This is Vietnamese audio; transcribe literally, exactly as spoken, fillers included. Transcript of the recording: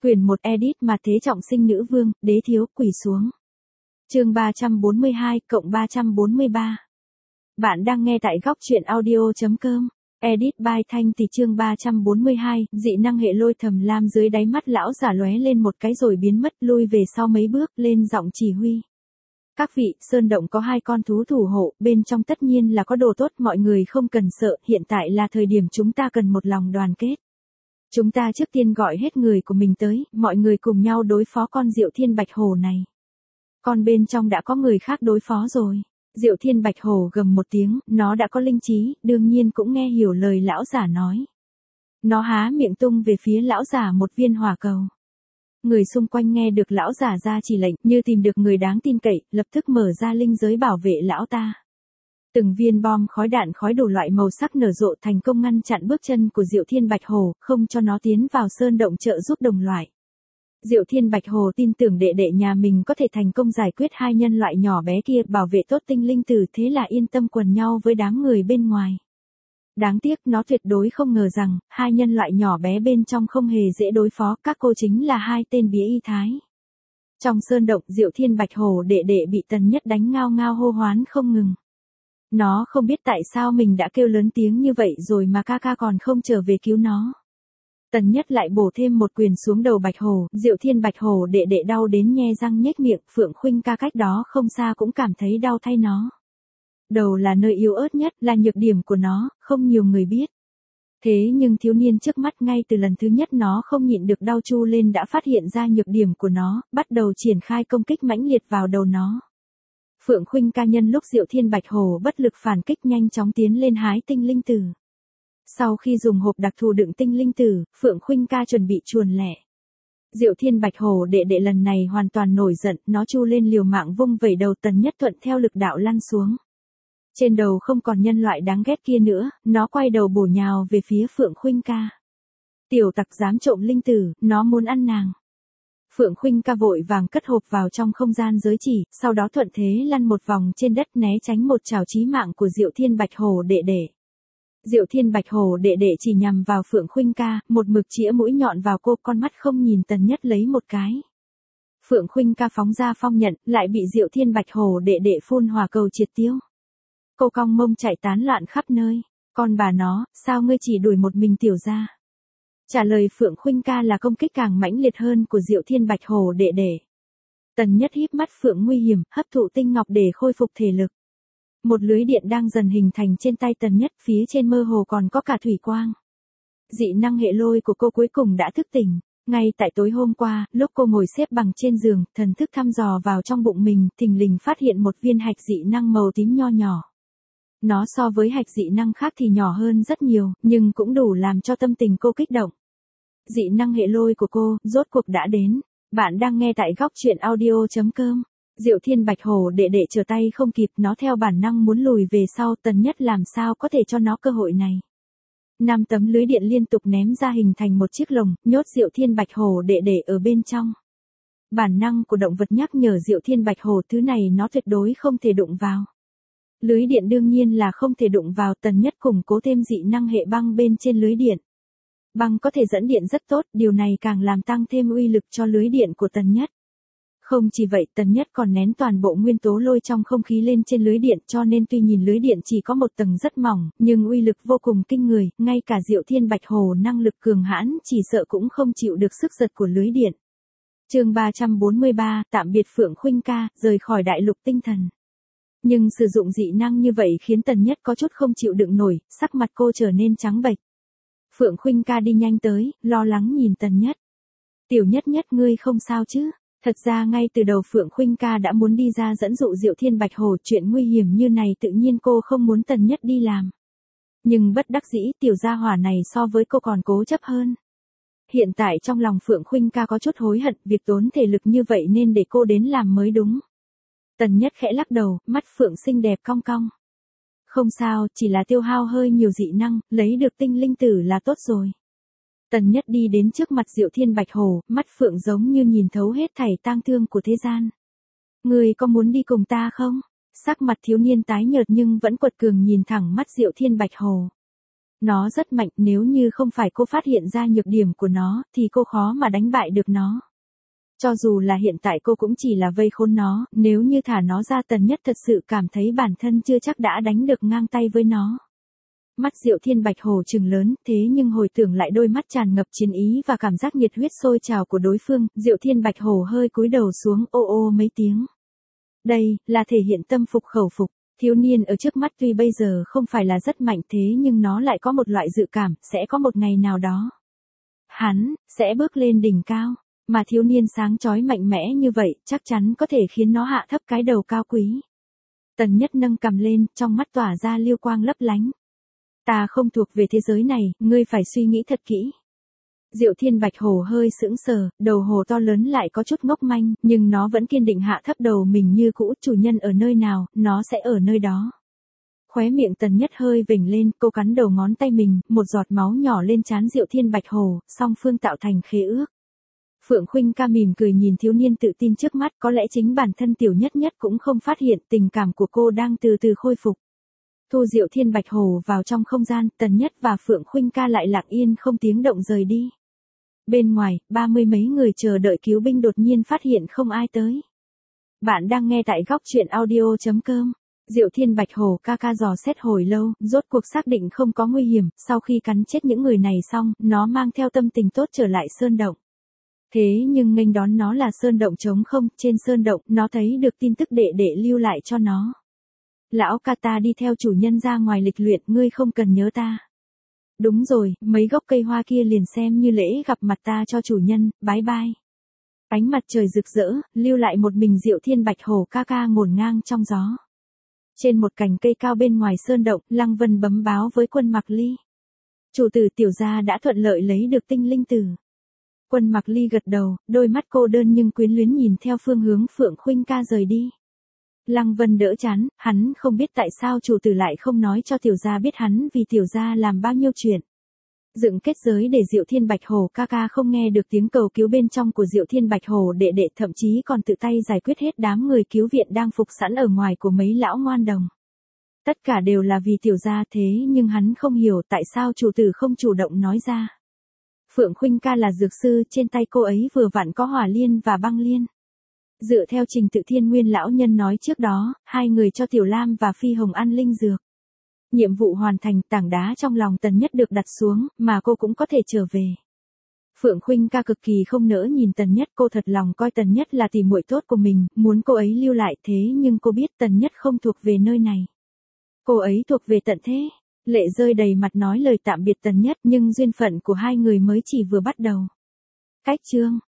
Quyển một edit mà thế trọng sinh nữ vương, đế thiếu, quỳ xuống. Chương ba trăm bốn mươi hai cộng ba trăm bốn mươi ba. Bạn đang nghe tại góc truyện audio.com. Edit by Thanh thì chương ba trăm bốn mươi hai, dị năng hệ lôi thầm lam dưới đáy mắt lão giả lóe lên một cái rồi biến mất, lui về sau mấy bước, lên giọng chỉ huy. Các vị, sơn động có hai con thú thủ hộ, bên trong tất nhiên là có đồ tốt, mọi người không cần sợ, hiện tại là thời điểm chúng ta cần một lòng đoàn kết. Chúng ta trước tiên gọi hết người của mình tới, mọi người cùng nhau đối phó con Diệu Thiên Bạch Hổ này. Còn bên trong đã có người khác đối phó rồi. Diệu Thiên Bạch Hổ gầm một tiếng, nó đã có linh trí, đương nhiên cũng nghe hiểu lời lão giả nói. Nó há miệng tung về phía lão giả một viên hỏa cầu. Người xung quanh nghe được lão giả ra chỉ lệnh, như tìm được người đáng tin cậy, lập tức mở ra linh giới bảo vệ lão ta. Từng viên bom khói đạn khói đủ loại màu sắc nở rộ, thành công ngăn chặn bước chân của Diệu Thiên Bạch Hổ, không cho nó tiến vào sơn động trợ giúp đồng loại. Diệu Thiên Bạch Hổ tin tưởng đệ đệ nhà mình có thể thành công giải quyết hai nhân loại nhỏ bé kia, bảo vệ tốt tinh linh tử, thế là yên tâm quần nhau với đám người bên ngoài. Đáng tiếc nó tuyệt đối không ngờ rằng, hai nhân loại nhỏ bé bên trong không hề dễ đối phó, các cô chính là hai tên bía y thái. Trong sơn động, Diệu Thiên Bạch Hổ đệ đệ bị Tần Nhất đánh ngao ngao hô hoán không ngừng. Nó không biết tại sao mình đã kêu lớn tiếng như vậy rồi mà ca ca còn không trở về cứu nó. Tần Nhất lại bổ thêm một quyền xuống đầu Bạch Hổ, Diệu Thiên Bạch Hổ đệ đệ đau đến nhe răng nhếch miệng, Phượng Khuynh ca cách đó không xa cũng cảm thấy đau thay nó. Đầu là nơi yếu ớt nhất, là nhược điểm của nó, không nhiều người biết. Thế nhưng thiếu niên trước mắt ngay từ lần thứ nhất nó không nhịn được đau chu lên đã phát hiện ra nhược điểm của nó, bắt đầu triển khai công kích mãnh liệt vào đầu nó. Phượng Khuynh ca nhân lúc Diệu Thiên Bạch Hổ bất lực phản kích nhanh chóng tiến lên hái tinh linh tử. Sau khi dùng hộp đặc thù đựng tinh linh tử, Phượng Khuynh ca chuẩn bị chuồn lẻ. Diệu Thiên Bạch Hổ đệ đệ lần này hoàn toàn nổi giận, nó chu lên liều mạng vung vẩy đầu Tần Nhất thuận theo lực đạo lăn xuống. Trên đầu không còn nhân loại đáng ghét kia nữa, nó quay đầu bổ nhào về phía Phượng Khuynh ca. Tiểu tặc dám trộm linh tử, nó muốn ăn nàng. Phượng Khuynh ca vội vàng cất hộp vào trong không gian giới chỉ, sau đó thuận thế lăn một vòng trên đất né tránh một trảo chí mạng của Diệu Thiên Bạch Hổ đệ đệ. Diệu Thiên Bạch Hổ đệ đệ chỉ nhằm vào Phượng Khuynh ca, một mực chĩa mũi nhọn vào cô, con mắt không nhìn Tần Nhất lấy một cái. Phượng Khuynh ca phóng ra phong nhận, lại bị Diệu Thiên Bạch Hổ đệ đệ phun hỏa cầu triệt tiêu. Cô cong mông chạy tán loạn khắp nơi. Con bà nó, sao ngươi chỉ đuổi một mình tiểu gia? Trả lời Phượng Khuynh ca là công kích càng mãnh liệt hơn của Diệu Thiên Bạch Hổ đệ đệ. Tần Nhất híp mắt Phượng nguy hiểm, hấp thụ tinh ngọc để khôi phục thể lực. Một lưới điện đang dần hình thành trên tay Tần Nhất, phía trên mơ hồ còn có cả thủy quang. Dị năng hệ lôi của cô cuối cùng đã thức tỉnh. Ngay tại tối hôm qua, lúc cô ngồi xếp bằng trên giường, thần thức thăm dò vào trong bụng mình, thình lình phát hiện một viên hạch dị năng màu tím nho nhỏ. Nó so với hạch dị năng khác thì nhỏ hơn rất nhiều, nhưng cũng đủ làm cho tâm tình cô kích động. Dị năng hệ lôi của cô, rốt cuộc đã đến. Bạn đang nghe tại góc truyện audio.com. Diệu Thiên Bạch Hổ đệ đệ trở tay không kịp, nó theo bản năng muốn lùi về sau, Tần Nhất làm sao có thể cho nó cơ hội này. Năm tấm lưới điện liên tục ném ra hình thành một chiếc lồng, nhốt Diệu Thiên Bạch Hổ đệ đệ ở bên trong. Bản năng của động vật nhắc nhở Diệu Thiên Bạch Hổ thứ này nó tuyệt đối không thể đụng vào. Lưới điện đương nhiên là không thể đụng vào, Tần Nhất củng cố thêm dị năng hệ băng bên trên lưới điện. Băng có thể dẫn điện rất tốt, điều này càng làm tăng thêm uy lực cho lưới điện của Tần Nhất. Không chỉ vậy, Tần Nhất còn nén toàn bộ nguyên tố lôi trong không khí lên trên lưới điện, cho nên tuy nhìn lưới điện chỉ có một tầng rất mỏng, nhưng uy lực vô cùng kinh người, ngay cả Diệu Thiên Bạch Hổ năng lực cường hãn chỉ sợ cũng không chịu được sức giật của lưới điện. Chương ba trăm bốn mươi ba, tạm biệt Phượng Khuynh ca, rời khỏi đại lục tinh thần. Nhưng sử dụng dị năng như vậy khiến Tần Nhất có chút không chịu đựng nổi, sắc mặt cô trở nên trắng bệch. Phượng Khuynh ca đi nhanh tới, lo lắng nhìn Tần Nhất. Tiểu Nhất Nhất ngươi không sao chứ? Thật ra ngay từ đầu Phượng Khuynh ca đã muốn đi ra dẫn dụ Diệu Thiên Bạch Hổ, chuyện nguy hiểm như này tự nhiên cô không muốn Tần Nhất đi làm. Nhưng bất đắc dĩ tiểu gia hỏa này so với cô còn cố chấp hơn. Hiện tại trong lòng Phượng Khuynh ca có chút hối hận, việc tốn thể lực như vậy nên để cô đến làm mới đúng. Tần Nhất khẽ lắc đầu, mắt Phượng xinh đẹp cong cong. Không sao, chỉ là tiêu hao hơi nhiều dị năng, lấy được tinh linh tử là tốt rồi. Tần Nhất đi đến trước mặt Diệu Thiên Bạch Hổ, mắt Phượng giống như nhìn thấu hết thảy tang thương của thế gian. Ngươi có muốn đi cùng ta không? Sắc mặt thiếu niên tái nhợt nhưng vẫn quật cường nhìn thẳng mắt Diệu Thiên Bạch Hổ. Nó rất mạnh, nếu như không phải cô phát hiện ra nhược điểm của nó, thì cô khó mà đánh bại được nó. Cho dù là hiện tại cô cũng chỉ là vây khốn nó, nếu như thả nó ra Tần Nhất thật sự cảm thấy bản thân chưa chắc đã đánh được ngang tay với nó. Mắt Diệu Thiên Bạch Hổ trừng lớn, thế nhưng hồi tưởng lại đôi mắt tràn ngập chiến ý và cảm giác nhiệt huyết sôi trào của đối phương, Diệu Thiên Bạch Hổ hơi cúi đầu xuống ô ô mấy tiếng. Đây, là thể hiện tâm phục khẩu phục. Thiếu niên ở trước mắt tuy bây giờ không phải là rất mạnh thế nhưng nó lại có một loại dự cảm, sẽ có một ngày nào đó. Hắn, sẽ bước lên đỉnh cao, mà thiếu niên sáng chói mạnh mẽ như vậy, chắc chắn có thể khiến nó hạ thấp cái đầu cao quý. Tần Nhất nâng cằm lên, trong mắt tỏa ra lưu quang lấp lánh. Ta không thuộc về thế giới này, ngươi phải suy nghĩ thật kỹ. Diệu Thiên Bạch Hổ hơi sững sờ, đầu hổ to lớn lại có chút ngốc manh, nhưng nó vẫn kiên định hạ thấp đầu mình như cũ, chủ nhân ở nơi nào, nó sẽ ở nơi đó. Khóe miệng Tần Nhất hơi vểnh lên, cô cắn đầu ngón tay mình, một giọt máu nhỏ lên trán Diệu Thiên Bạch Hổ, song phương tạo thành khế ước. Phượng Khuynh Ca mỉm cười nhìn thiếu niên tự tin trước mắt, có lẽ chính bản thân Tiểu Nhất Nhất cũng không phát hiện tình cảm của cô đang từ từ khôi phục. Thu Diệu Thiên Bạch Hổ vào trong không gian, Tần Nhất và Phượng Khuynh Ca lại lặng yên không tiếng động rời đi. Bên ngoài, ba mươi mấy người chờ đợi cứu binh đột nhiên phát hiện không ai tới. Bạn đang nghe tại góc truyện audio chấm com. Diệu Thiên Bạch Hổ ca ca dò xét hồi lâu, rốt cuộc xác định không có nguy hiểm, sau khi cắn chết những người này xong, nó mang theo tâm tình tốt trở lại sơn động. Thế nhưng nghênh đón nó là sơn động trống không, trên sơn động, nó thấy được tin tức đệ đệ lưu lại cho nó. Lão ca ta đi theo chủ nhân ra ngoài lịch luyện, ngươi không cần nhớ ta. Đúng rồi, mấy gốc cây hoa kia liền xem như lễ gặp mặt ta cho chủ nhân, bái bai. Ánh mặt trời rực rỡ, lưu lại một mình Diệu Thiên Bạch Hổ ca ca ngổn ngang trong gió. Trên một cành cây cao bên ngoài sơn động, Lăng Vân bấm báo với Quân Mặc Ly. Chủ tử Tiểu gia đã thuận lợi lấy được tinh linh tử. Quân Mặc Ly gật đầu, đôi mắt cô đơn nhưng quyến luyến nhìn theo phương hướng Phượng Khuynh Ca rời đi. Lăng Vân đỡ chán, hắn không biết tại sao chủ tử lại không nói cho Tiểu gia biết hắn vì Tiểu gia làm bao nhiêu chuyện. Dựng kết giới để Diệu Thiên Bạch Hổ ca ca không nghe được tiếng cầu cứu bên trong của Diệu Thiên Bạch Hổ đệ đệ, thậm chí còn tự tay giải quyết hết đám người cứu viện đang phục sẵn ở ngoài của mấy lão ngoan đồng. Tất cả đều là vì Tiểu gia, thế nhưng hắn không hiểu tại sao chủ tử không chủ động nói ra. Phượng Khuynh Ca là dược sư, trên tay cô ấy vừa vặn có hỏa liên và băng liên. Dựa theo trình tự Thiên Nguyên lão nhân nói trước đó, hai người cho Tiểu Lam và Phi Hồng ăn linh dược. Nhiệm vụ hoàn thành, tảng đá trong lòng Tần Nhất được đặt xuống, mà cô cũng có thể trở về. Phượng Khuynh Ca cực kỳ không nỡ nhìn Tần Nhất, cô thật lòng coi Tần Nhất là tỷ muội tốt của mình, muốn cô ấy lưu lại, thế nhưng cô biết Tần Nhất không thuộc về nơi này. Cô ấy thuộc về tận thế. Lệ rơi đầy mặt nói lời tạm biệt Tần Nhất, nhưng duyên phận của hai người mới chỉ vừa bắt đầu. Cách chương